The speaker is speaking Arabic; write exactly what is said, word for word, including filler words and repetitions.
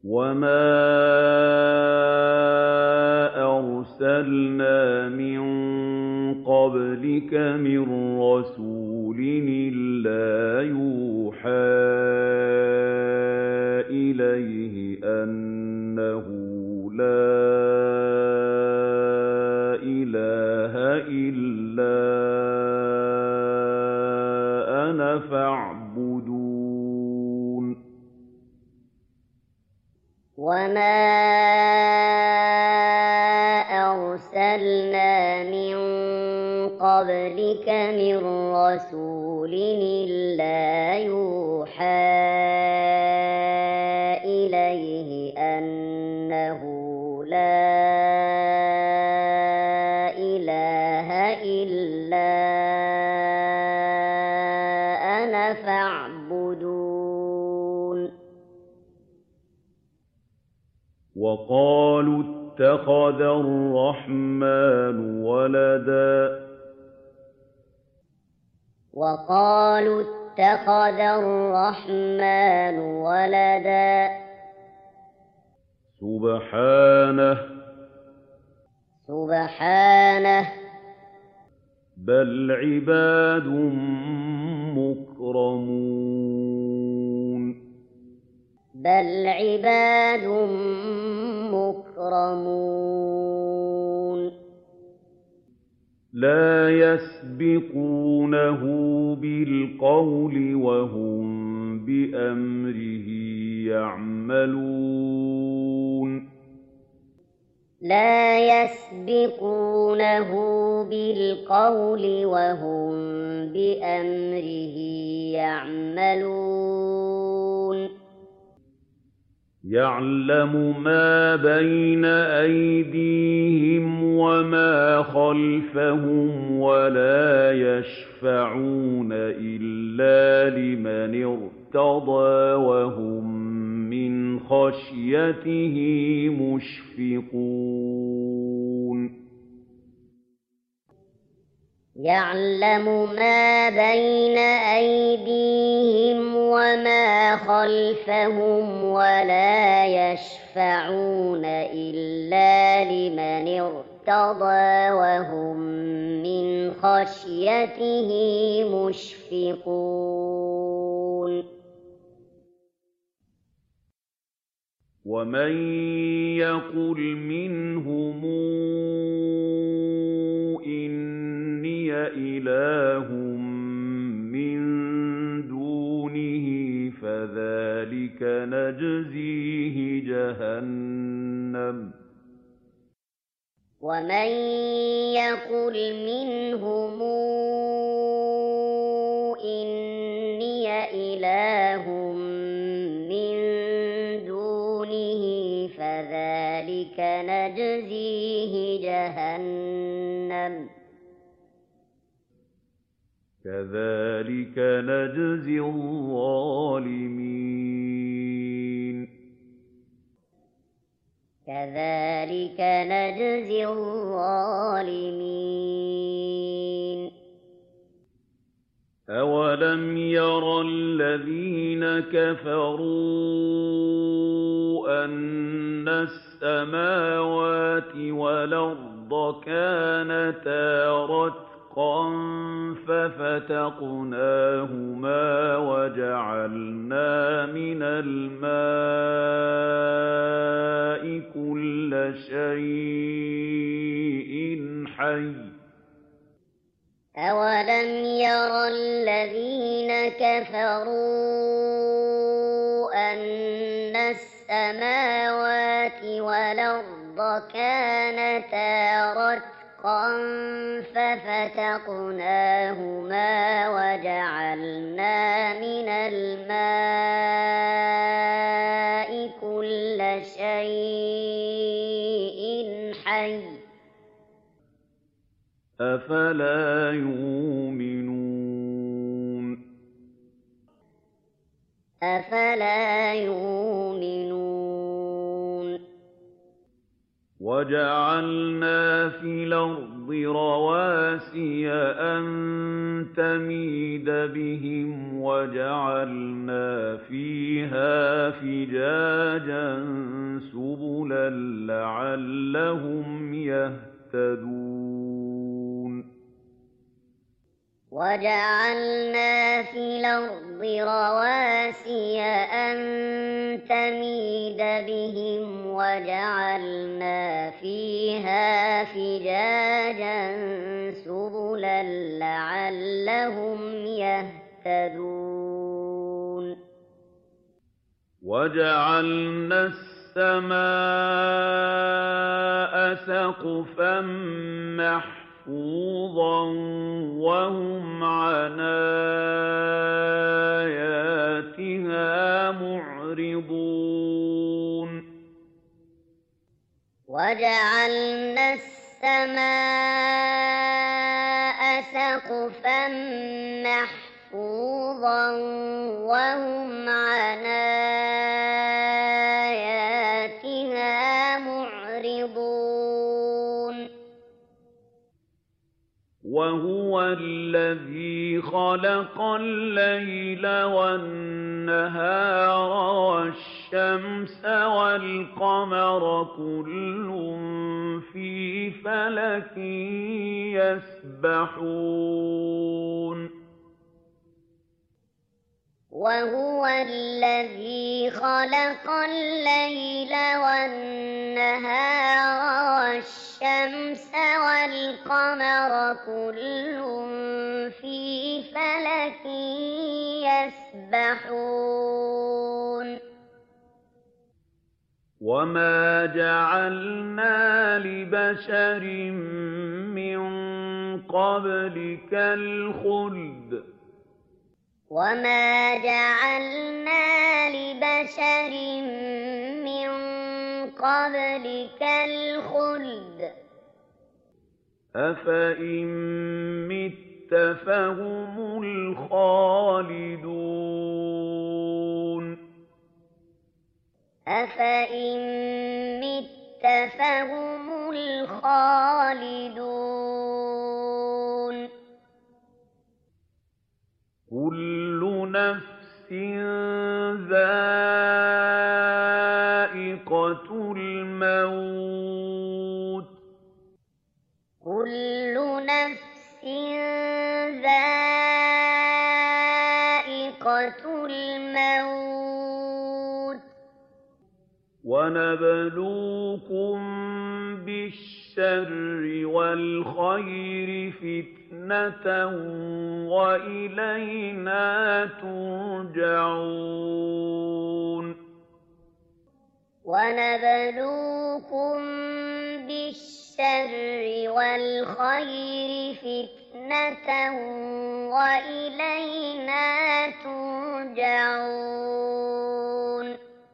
وَمَا أَرْسَلْنَا مِن قَبْلِكَ مِن رَّسُولٍ إِلَّا يُوحَىٰ إِلَيْهِ أَنَّهُ لَا إِلَٰهَ إِلَّا أَنَا فَاعْبُدُونِ وَمَا أَرْسَلْنَا مِن قَبْلِكَ مِن رَّسُولٍ إِلَّا يُوحَىٰ إِلَيْهِ أَنَّهُ لَا إِلَٰهَ إِلَّا أَنَا فَاعْبُدُونِ وَقَالُوا اتَّخَذَ الرَّحْمَٰنُ وَلَدًا وَقَالُوا اتَّخَذَ الرَّحْمَٰنُ وَلَدًا سُبْحَانَهُ سُبْحَانَهُ بَلْ عِبَادٌ مُّكْرَمُونَ بَلْ عِبَادٌ مُّكْرَمُونَ لَا يَسْبِقُونَهُ بِالْقَوْلِ وَهُم بِأَمْرِهِ يَعْمَلُونَ لَا يَسْبِقُونَهُ بِالْقَوْلِ وَهُم بِأَمْرِهِ يَعْمَلُونَ يَعْلَمُ مَا بَيْنَ أَيْدِيهِمْ وَمَا خَلْفَهُمْ وَلَا يَشْفَعُونَ إِلَّا لِمَنِ ارْتَضَىٰ وَهُم مِّنْ خَشْيَتِهِ مُشْفِقُونَ يَعْلَمُ مَا بَيْنَ أَيْدِيهِمْ وَمَا خَلْفَهُمْ وَلَا يَشْفَعُونَ إِلَّا لِمَنِ ارْتَضَىٰ وَهُم مِّنْ خَشْيَتِهِ مُشْفِقُونَ وَمَن يَقُلْ مِنْهُمْ إِنِّي إِلَٰهٌ مِّن دُونِهِ فَذَٰلِكَ نَجْزِيهِ جَهَنَّمَ ۚ وَمَن يَقُلْ مِنْهُمْ إِنِّي إِلَٰهٌ مِّن دُونِهِ فَذَٰلِكَ نَجْزِيهِ جَهَنَّمَ ۚ كَذَٰلِكَ نَجْزِي الظَّالِمِينَ كَذَٰلِكَ نَجْزِي الظَّالِمِينَ أَوَلَمْ يَرَ الَّذِينَ كَفَرُوا أَنَّ السَّمَاوَاتِ وَالْأَرْضَ كَانَتَا رَتْقًا فَفَتَقْنَاهُمَا وَجَعَلْنَا مِنَ الْمَاءِ كُلَّ شَيْءٍ حَيٍّ ۖ أَوَلَمْ يَرَ الَّذِينَ كَفَرُوا أَنَّ السَّمَاوَاتِ وَالْأَرْضَ كَانَتَا رَتْقًا فَفَتَقْنَاهُمَا وَجَعَلْنَا مِنَ الْمَاءِ كُلَّ شَيْءٍ حَيٍّ ۖ أَفَلَا يُؤْمِنُونَ أَفَلَا يُؤْمِنُونَ وَجَعَلْنَا فِي الْأَرْضِ رَوَاسِيَ أَن تَمِيدَ بِهِمْ وَجَعَلْنَا فِيهَا فِجَاجًا سُبُلًا لَّعَلَّهُمْ يَهْتَدُونَ وَجَعَلْنَا فِي الْأَرْضِ رَوَاسِيَ أَن تَمِيدَ بِهِمْ وَجَعَلْنَا فِيهَا فِجَاجًا سُبُلًا لَّعَلَّهُمْ يَهْتَدُونَ وَجَعَلْنَا السَّمَاءَ سَقْفًا مَّحْفُوظًا وَهُمْ عَنْ آيَاتِهَا مُعْرِضُونَ وَجَعَلْنَا السَّمَاءَ سَقْفًا مَّحْفُوظًا وَهُمْ عَنْ آيَاتِهَا مُعْرِضُونَ وَهُوَ الَّذِي خَلَقَ اللَّيْلَ وَالنَّهَارَ وَالشَّمْسَ وَالْقَمَرَ كُلٌّ فِي فَلَكٍ يَسْبَحُونَ وَهُوَ الَّذِي خَلَقَ اللَّيْلَ وَالنَّهَارَ وَالشَّمْسَ وَالْقَمَرَ كُلٌّ فِي فَلَكٍ يَسْبَحُونَ وَمَا جَعَلْنَا لِبَشَرٍ مِّن قَبْلِكَ الْخُلْدَ وَمَا جَعَلْنَا لِبَشَرٍ مِّن قَبْلِكَ الْخُلْدَ أَفَإِن مِّتَّ فَهُمُ الْخَالِدُونَ أَفَإِن مِّتَّ فَهُمُ الْخَالِدُونَ كُلُّ نَفْسٍ ذَائِقَةُ الْمَوْتِ كُلُّ نَفْسٍ ذَائِقَةُ الْمَوْتِ وَنَبْلُوكُم بِالشَّرِّ وَالْخَيْرِ فِتْنَةً وَإِلَيْنَا تُرْجَعُونَ وَنَبْلُوكُم بِالشَّرِّ وَالْخَيْرِ فِتْنَةً وَإِلَيْنَا تُرْجَعُونَ